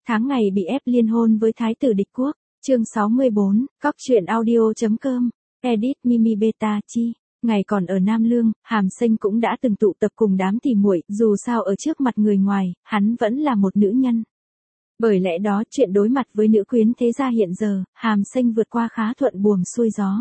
Tháng ngày bị ép liên hôn với thái tử địch quốc. Chương 64, Cóc truyện audio.com. Edit Mimi Beta Chi. Ngày còn ở Nam Lương, Hàm Xanh cũng đã từng tụ tập cùng đám tỉ muội, dù sao ở trước mặt người ngoài, hắn vẫn là một nữ nhân. Bởi lẽ đó, chuyện đối mặt với nữ quyến thế gia hiện giờ, Hàm Xanh vượt qua khá thuận buồm xuôi gió.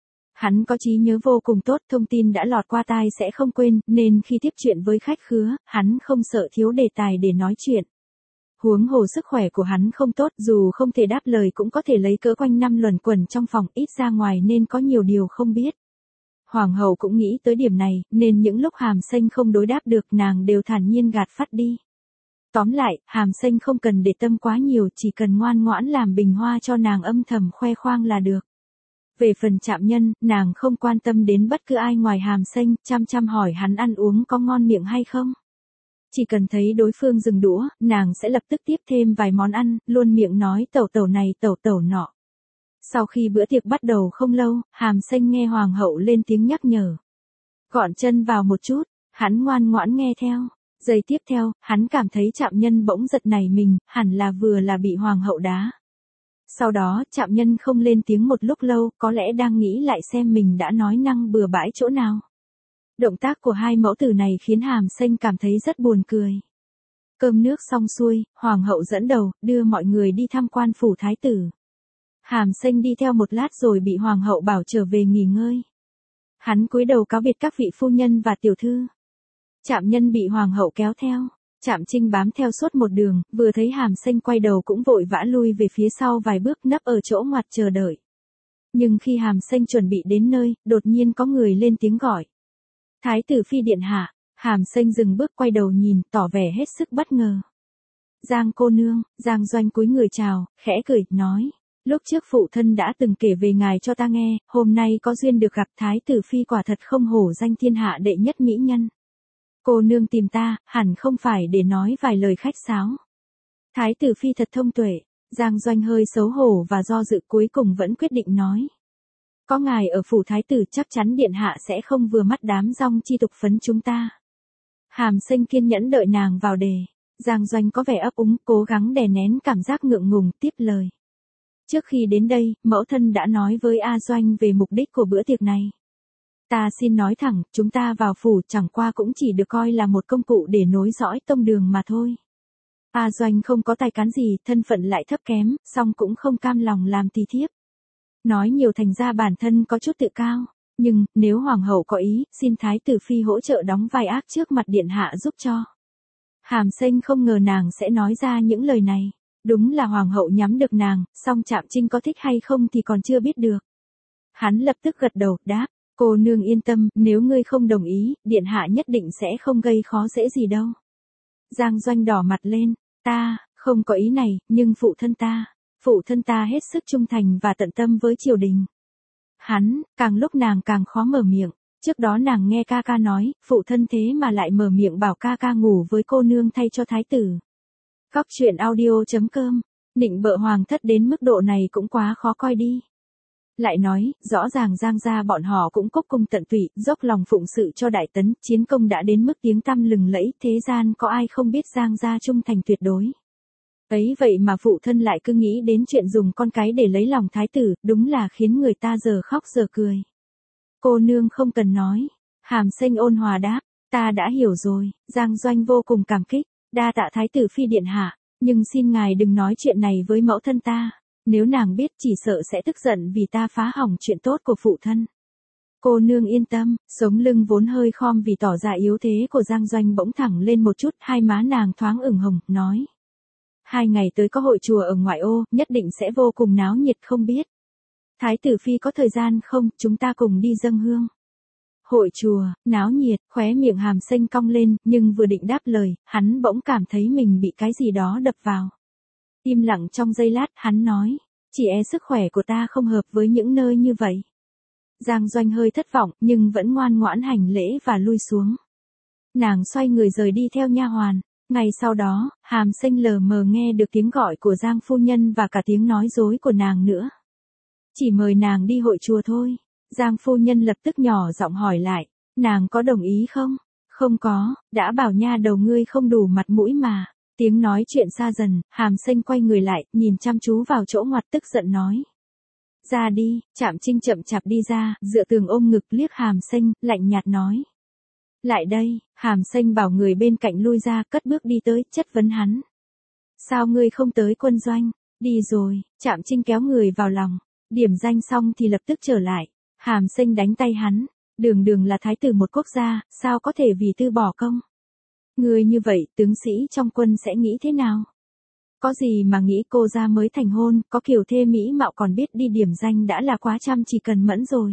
Hắn có trí nhớ vô cùng tốt, thông tin đã lọt qua tai sẽ không quên, nên khi tiếp chuyện với khách khứa, hắn không sợ thiếu đề tài để nói chuyện. Huống hồ sức khỏe của hắn không tốt, dù không thể đáp lời cũng có thể lấy cớ quanh năm luẩn quẩn trong phòng, ít ra ngoài nên có nhiều điều không biết. Hoàng hậu cũng nghĩ tới điểm này, nên những lúc Hàm Xanh không đối đáp được nàng đều thản nhiên gạt phắt đi. Tóm lại, Hàm Xanh không cần để tâm quá nhiều, chỉ cần ngoan ngoãn làm bình hoa cho nàng âm thầm khoe khoang là được. Về phần Trạm Nhân, nàng không quan tâm đến bất cứ ai ngoài Hàm Xanh, chăm hỏi hắn ăn uống có ngon miệng hay không. Chỉ cần thấy đối phương dừng đũa, nàng sẽ lập tức tiếp thêm vài món ăn, luôn miệng nói tẩu tẩu này tẩu tẩu nọ. Sau khi bữa tiệc bắt đầu không lâu, Hàm Xanh nghe hoàng hậu lên tiếng nhắc nhở. Gọn chân vào một chút, hắn ngoan ngoãn nghe theo. Giây tiếp theo, hắn cảm thấy Trạm Nhân bỗng giật nảy mình, hẳn là vừa là bị hoàng hậu đá. Sau đó, Trạm Nhân không lên tiếng một lúc lâu, có lẽ đang nghĩ lại xem mình đã nói năng bừa bãi chỗ nào. Động tác của hai mẫu tử này khiến Hàm Xanh cảm thấy rất buồn cười. Cơm nước xong xuôi, hoàng hậu dẫn đầu, đưa mọi người đi tham quan phủ thái tử. Hàm Xanh đi theo một lát rồi bị hoàng hậu bảo trở về nghỉ ngơi. Hắn cúi đầu cáo biệt các vị phu nhân và tiểu thư. Trạm Nhân bị hoàng hậu kéo theo. Trạm Trinh bám theo suốt một đường, vừa thấy Hàm Xanh quay đầu cũng vội vã lui về phía sau vài bước, nấp ở chỗ ngoặt chờ đợi. Nhưng khi Hàm Xanh chuẩn bị đến nơi, đột nhiên có người lên tiếng gọi. Thái tử phi điện hạ. Hàm Xanh dừng bước quay đầu nhìn, tỏ vẻ hết sức bất ngờ. Giang cô nương. Giang Doanh cúi người chào, khẽ cười, nói. Lúc trước phụ thân đã từng kể về ngài cho ta nghe, hôm nay có duyên được gặp thái tử phi, quả thật không hổ danh thiên hạ đệ nhất mỹ nhân. Cô nương tìm ta, hẳn không phải để nói vài lời khách sáo. Thái tử phi thật thông tuệ. Giang Doanh hơi xấu hổ và do dự, cuối cùng vẫn quyết định nói. Có ngài ở phủ thái tử, chắc chắn điện hạ sẽ không vừa mắt đám dong chi tục phấn chúng ta. Hàm Xanh kiên nhẫn đợi nàng vào đề. Giang Doanh có vẻ ấp úng, cố gắng đè nén cảm giác ngượng ngùng, tiếp lời. Trước khi đến đây, mẫu thân đã nói với A Doanh về mục đích của bữa tiệc này. Ta xin nói thẳng, chúng ta vào phủ chẳng qua cũng chỉ được coi là một công cụ để nối dõi tông đường mà thôi. A Doanh không có tài cán gì, thân phận lại thấp kém, song cũng không cam lòng làm tỳ thiếp. Nói nhiều thành ra bản thân có chút tự cao, nhưng nếu hoàng hậu có ý, xin thái tử phi hỗ trợ đóng vai ác trước mặt điện hạ giúp cho. Hàm Xanh không ngờ nàng sẽ nói ra những lời này. Đúng là hoàng hậu nhắm được nàng, song Trạm Trinh có thích hay không thì còn chưa biết được. Hắn lập tức gật đầu, đáp. Cô nương yên tâm, nếu ngươi không đồng ý, điện hạ nhất định sẽ không gây khó dễ gì đâu. Giang Doanh đỏ mặt lên. Ta, không có ý này, nhưng phụ thân ta hết sức trung thành và tận tâm với triều đình. Hắn, càng lúc nàng càng khó mở miệng. Trước đó nàng nghe ca ca nói, phụ thân thế mà lại mở miệng bảo ca ca ngủ với cô nương thay cho thái tử. Cóc truyện audio.com. Nịnh bợ hoàng thất đến mức độ này cũng quá khó coi đi. Lại nói, rõ ràng Giang gia bọn họ cũng cốc cung tận tụy, dốc lòng phụng sự cho Đại Tấn, chiến công đã đến mức tiếng tăm lừng lẫy, thế gian có ai không biết Giang gia trung thành tuyệt đối. Ấy vậy mà phụ thân lại cứ nghĩ đến chuyện dùng con cái để lấy lòng thái tử, đúng là khiến người ta giờ khóc giờ cười. Cô nương không cần nói. Hàm Xanh ôn hòa đáp, ta đã hiểu rồi. Giang Doanh vô cùng cảm kích, đa tạ thái tử phi điện hạ, nhưng xin ngài đừng nói chuyện này với mẫu thân ta. Nếu nàng biết chỉ sợ sẽ tức giận vì ta phá hỏng chuyện tốt của phụ thân. Cô nương yên tâm. Sống lưng vốn hơi khom vì tỏ ra yếu thế của Giang Doanh bỗng thẳng lên một chút, hai má nàng thoáng ửng hồng, nói. 2 ngày tới có hội chùa ở ngoại ô, nhất định sẽ vô cùng náo nhiệt, không biết. Thái tử phi có thời gian không, chúng ta cùng đi dâng hương. Hội chùa, náo nhiệt, khóe miệng Hàm Xanh cong lên, nhưng vừa định đáp lời, hắn bỗng cảm thấy mình bị cái gì đó đập vào. Im lặng trong giây lát, hắn nói, chỉ e sức khỏe của ta không hợp với những nơi như vậy. Giang Doanh hơi thất vọng, nhưng vẫn ngoan ngoãn hành lễ và lui xuống. Nàng xoay người rời đi theo nha hoàn. Ngày sau đó, Hàm Xanh lờ mờ nghe được tiếng gọi của Giang phu nhân và cả tiếng nói dối của nàng nữa. Chỉ mời nàng đi hội chùa thôi. Giang phu nhân lập tức nhỏ giọng hỏi lại, nàng có đồng ý không? Không có, đã bảo nha đầu ngươi không đủ mặt mũi mà. Tiếng nói chuyện xa dần, Hàm Xanh quay người lại, nhìn chăm chú vào chỗ ngoặt tức giận nói. Ra đi, Trạm Trinh chậm chạp đi ra, dựa tường ôm ngực liếc Hàm Xanh, lạnh nhạt nói. Lại đây, Hàm Xanh bảo người bên cạnh lui ra, cất bước đi tới, chất vấn hắn. Sao ngươi không tới quân doanh? Đi rồi, Trạm Trinh kéo người vào lòng. Điểm danh xong thì lập tức trở lại. Hàm Xanh đánh tay hắn. Đường Đường là thái tử một quốc gia, sao có thể vì tư bỏ công? Ngươi như vậy, tướng sĩ trong quân sẽ nghĩ thế nào? Có gì mà nghĩ cô ra mới thành hôn, có kiểu thê mỹ mạo còn biết đi điểm danh đã là quá chăm chỉ cần mẫn rồi.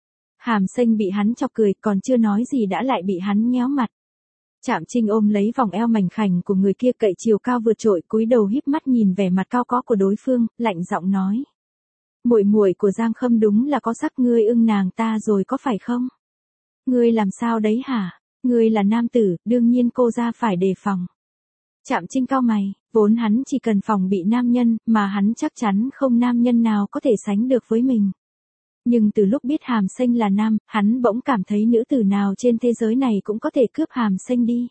Hàm Xanh bị hắn chọc cười, còn chưa nói gì đã lại bị hắn nhéo mặt. Trạm Trinh ôm lấy vòng eo mảnh khảnh của người kia cậy chiều cao vượt trội, cúi đầu híp mắt nhìn vẻ mặt cao có của đối phương, lạnh giọng nói. Muội muội của Giang Khâm đúng là có sắc, ngươi ưng nàng ta rồi có phải không? Ngươi làm sao đấy hả? Ngươi là nam tử, đương nhiên cô ra phải đề phòng. Trạm Trinh cau mày, vốn hắn chỉ cần phòng bị nam nhân, mà hắn chắc chắn không nam nhân nào có thể sánh được với mình. Nhưng từ lúc biết Hàm Xanh là nam, hắn bỗng cảm thấy nữ tử nào trên thế giới này cũng có thể cướp Hàm Xanh đi.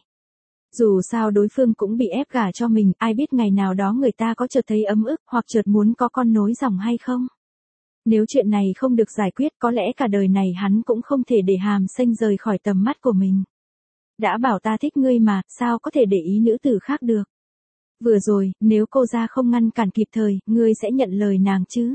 Dù sao đối phương cũng bị ép gả cho mình, ai biết ngày nào đó người ta có chợt thấy ấm ức, hoặc chợt muốn có con nối dòng hay không. Nếu chuyện này không được giải quyết, có lẽ cả đời này hắn cũng không thể để Hàm Xanh rời khỏi tầm mắt của mình. Đã bảo ta thích ngươi mà, sao có thể để ý nữ tử khác được. Vừa rồi, nếu cô ra không ngăn cản kịp thời, ngươi sẽ nhận lời nàng chứ?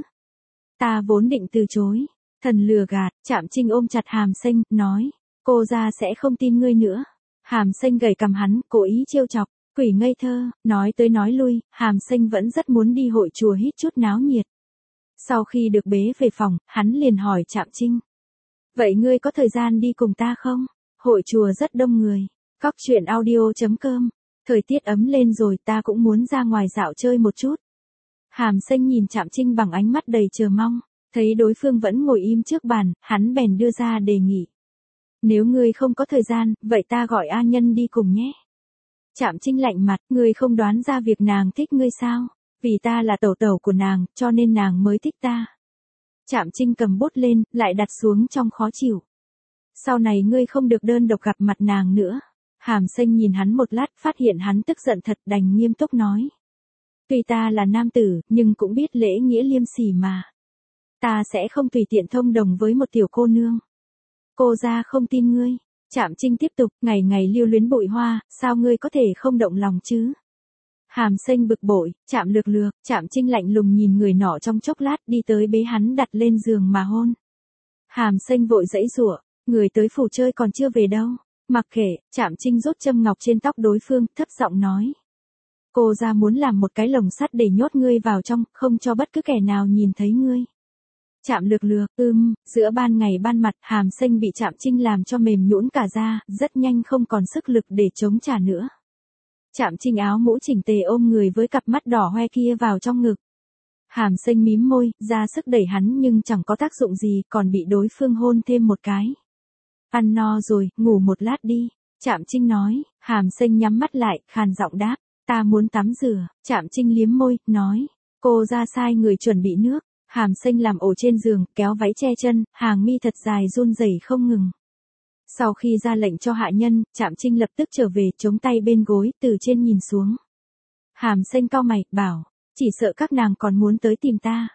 Ta vốn định từ chối. Thần lừa gạt, Trạm Trinh ôm chặt Hàm Xanh, nói. Cô ra sẽ không tin ngươi nữa. Hàm Xanh gầy cằm hắn, cố ý trêu chọc. Quỷ ngây thơ, nói tới nói lui, Hàm Xanh vẫn rất muốn đi hội chùa hít chút náo nhiệt. Sau khi được bế về phòng, hắn liền hỏi Trạm Trinh. Vậy ngươi có thời gian đi cùng ta không? Hội chùa rất đông người. Cóc truyện audio.com. Thời tiết ấm lên rồi, ta cũng muốn ra ngoài dạo chơi một chút. Hàm Xanh nhìn Trạm Trinh bằng ánh mắt đầy chờ mong. Thấy đối phương vẫn ngồi im trước bàn, hắn bèn đưa ra đề nghị. Nếu ngươi không có thời gian, vậy ta gọi A Nhân đi cùng nhé. Trạm Trinh lạnh mặt, ngươi không đoán ra việc nàng thích ngươi sao? Vì ta là tẩu tẩu của nàng, cho nên nàng mới thích ta. Trạm Trinh cầm bút lên, lại đặt xuống trong khó chịu. Sau này ngươi không được đơn độc gặp mặt nàng nữa. Hàm Xanh nhìn hắn một lát, phát hiện hắn tức giận thật, đành nghiêm túc nói. Tuy ta là nam tử, nhưng cũng biết lễ nghĩa liêm sỉ mà. Ta sẽ không tùy tiện thông đồng với một tiểu cô nương. Cô ra không tin ngươi. Trạm Trinh tiếp tục, ngày ngày lưu luyến bụi hoa, sao ngươi có thể không động lòng chứ? Hàm Xanh bực bội, Trạm lược, Trạm Trinh lạnh lùng nhìn người nọ trong chốc lát, đi tới bế hắn đặt lên giường mà hôn. Hàm Xanh vội giãy giụa, người tới phủ chơi còn chưa về đâu. Mặc kệ, Trạm Trinh rút châm ngọc trên tóc đối phương, thấp giọng nói. Cô ra muốn làm một cái lồng sắt để nhốt ngươi vào trong, không cho bất cứ kẻ nào nhìn thấy ngươi. Trạm lược, giữa ban ngày ban mặt, Hàm Xanh bị Trạm Trinh làm cho mềm nhũn cả da, rất nhanh không còn sức lực để chống trả nữa. Trạm Trinh áo mũ chỉnh tề ôm người với cặp mắt đỏ hoe kia vào trong ngực. Hàm Xanh mím môi, ra sức đẩy hắn nhưng chẳng có tác dụng gì, còn bị đối phương hôn thêm một cái. Ăn no rồi, ngủ một lát đi. Trạm Trinh nói. Hàm Xanh nhắm mắt lại, khàn giọng đáp. Ta muốn tắm rửa. Trạm Trinh liếm môi, nói. Cô ra sai người chuẩn bị nước. Hàm Xanh làm ổ trên giường, kéo váy che chân, hàng mi thật dài run rẩy không ngừng. Sau khi ra lệnh cho hạ nhân, Trạm Trinh lập tức trở về, chống tay bên gối, từ trên nhìn xuống. Hàm Xanh cau mày, bảo. Chỉ sợ các nàng còn muốn tới tìm ta.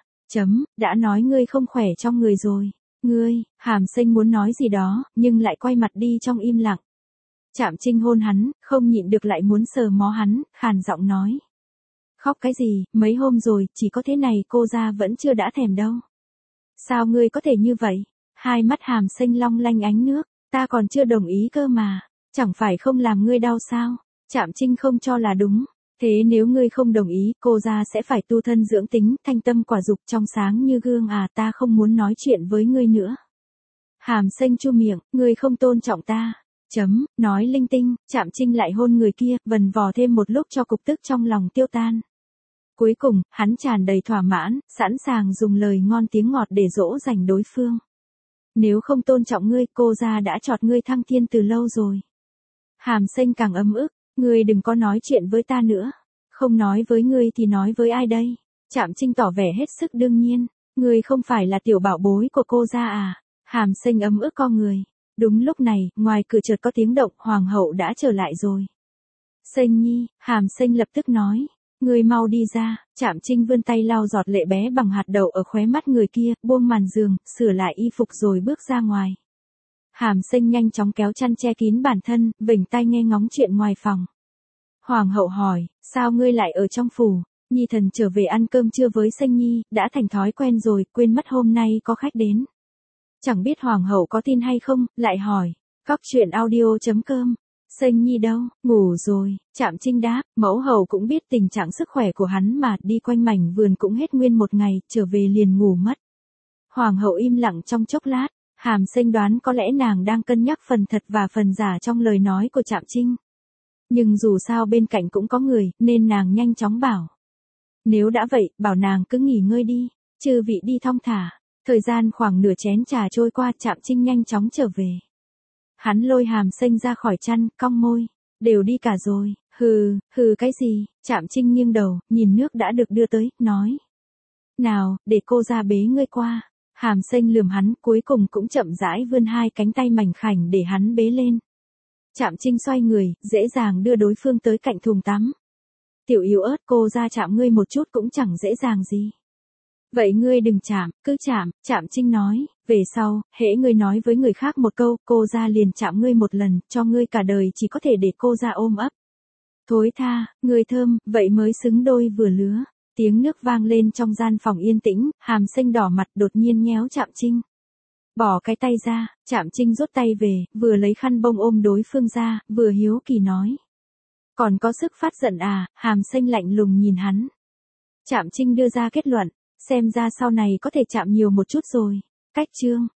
Đã nói ngươi không khỏe trong người rồi. Ngươi, Hàm Xanh muốn nói gì đó, nhưng lại quay mặt đi trong im lặng. Trạm Trinh hôn hắn, không nhịn được lại muốn sờ mó hắn, khàn giọng nói. Khóc cái gì, mấy hôm rồi, chỉ có thế này cô ra vẫn chưa đã thèm đâu. Sao ngươi có thể như vậy? Hai mắt Hàm Xanh long lanh ánh nước, ta còn chưa đồng ý cơ mà. Chẳng phải không làm ngươi đau sao? Trạm Trinh không cho là đúng. Thế nếu ngươi không đồng ý, cô ra sẽ phải tu thân dưỡng tính, thanh tâm quả dục trong sáng như gương à, ta không muốn nói chuyện với ngươi nữa. Hàm Xanh chu miệng, ngươi không tôn trọng ta. Nói linh tinh, Trạm Trinh lại hôn người kia, vần vò thêm một lúc cho cục tức trong lòng tiêu tan. Cuối cùng, hắn tràn đầy thỏa mãn, sẵn sàng dùng lời ngon tiếng ngọt để dỗ dành đối phương. Nếu không tôn trọng ngươi, cô ra đã chọt ngươi thăng thiên từ lâu rồi. Hàm Xanh càng ấm ức. Ngươi đừng có nói chuyện với ta nữa. Không nói với ngươi thì nói với ai đây? Trạm Trinh tỏ vẻ hết sức đương nhiên. Ngươi không phải là tiểu bảo bối của cô ra à? Hàm Xanh ấm ức co người. Đúng lúc này, ngoài cửa chợt có tiếng động, hoàng hậu đã trở lại rồi. Sênh nhi, Hàm Sênh lập tức nói. Người mau đi ra, Trạm Trinh vươn tay lau giọt lệ bé bằng hạt đậu ở khóe mắt người kia, buông màn giường, sửa lại y phục rồi bước ra ngoài. Hàm Sênh nhanh chóng kéo chăn che kín bản thân, vểnh tai nghe ngóng chuyện ngoài phòng. Hoàng hậu hỏi, sao ngươi lại ở trong phủ? Nhi thần trở về ăn cơm trưa với Sênh nhi, đã thành thói quen rồi, quên mất hôm nay có khách đến. Chẳng biết hoàng hậu có tin hay không, lại hỏi. Cóc truyện audio.com. Sênh nhi đâu, ngủ rồi, Trạm Trinh đáp, mẫu hậu cũng biết tình trạng sức khỏe của hắn mà, đi quanh mảnh vườn cũng hết nguyên một ngày, trở về liền ngủ mất. Hoàng hậu im lặng trong chốc lát, Hàm Sênh đoán có lẽ nàng đang cân nhắc phần thật và phần giả trong lời nói của Trạm Trinh. Nhưng dù sao bên cạnh cũng có người, nên nàng nhanh chóng bảo. Nếu đã vậy, bảo nàng cứ nghỉ ngơi đi, chư vị đi thong thả. Thời gian khoảng nửa chén trà trôi qua, Trạm Trinh nhanh chóng trở về. Hắn lôi Hàm Sênh ra khỏi chăn, cong môi. Đều đi cả rồi, hừ cái gì, Trạm Trinh nghiêng đầu, nhìn nước đã được đưa tới, nói. Nào, để cô ra bế ngươi qua. Hàm Sênh lườm hắn, cuối cùng cũng chậm rãi vươn hai cánh tay mảnh khảnh để hắn bế lên. Trạm Trinh xoay người, dễ dàng đưa đối phương tới cạnh thùng tắm. Tiểu yếu ớt, cô ra chạm ngươi một chút cũng chẳng dễ dàng gì. Vậy ngươi đừng chạm, cứ chạm, Trạm Trinh nói, về sau, hễ ngươi nói với người khác một câu, cô ra liền chạm ngươi một lần, cho ngươi cả đời chỉ có thể để cô ra ôm ấp. Thối tha, ngươi thơm, vậy mới xứng đôi vừa lứa. Tiếng nước vang lên trong gian phòng yên tĩnh, Hàm Sênh đỏ mặt đột nhiên nhéo Trạm Trinh. Bỏ cái tay ra, Trạm Trinh rút tay về, vừa lấy khăn bông ôm đối phương ra, vừa hiếu kỳ nói. Còn có sức phát giận à, Hàm Sênh lạnh lùng nhìn hắn. Trạm Trinh đưa ra kết luận, xem ra sau này có thể chạm nhiều một chút rồi. Cách chương.